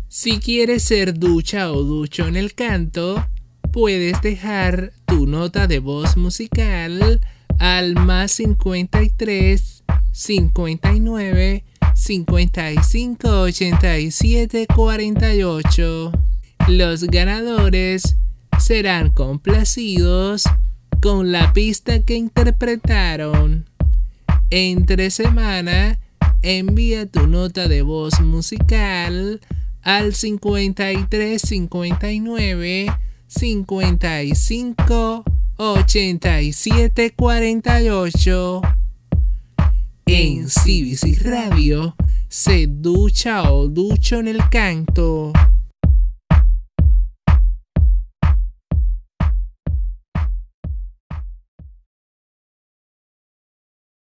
Si quieres ser ducha o ducho en el canto, puedes dejar tu nota de voz musical al más 53 59 55 87 48. Los ganadores serán complacidos con la pista que interpretaron. Entre semana, envía tu nota de voz musical al 53 59 55 87 48. En CBC Radio se ducha o ducho en el canto.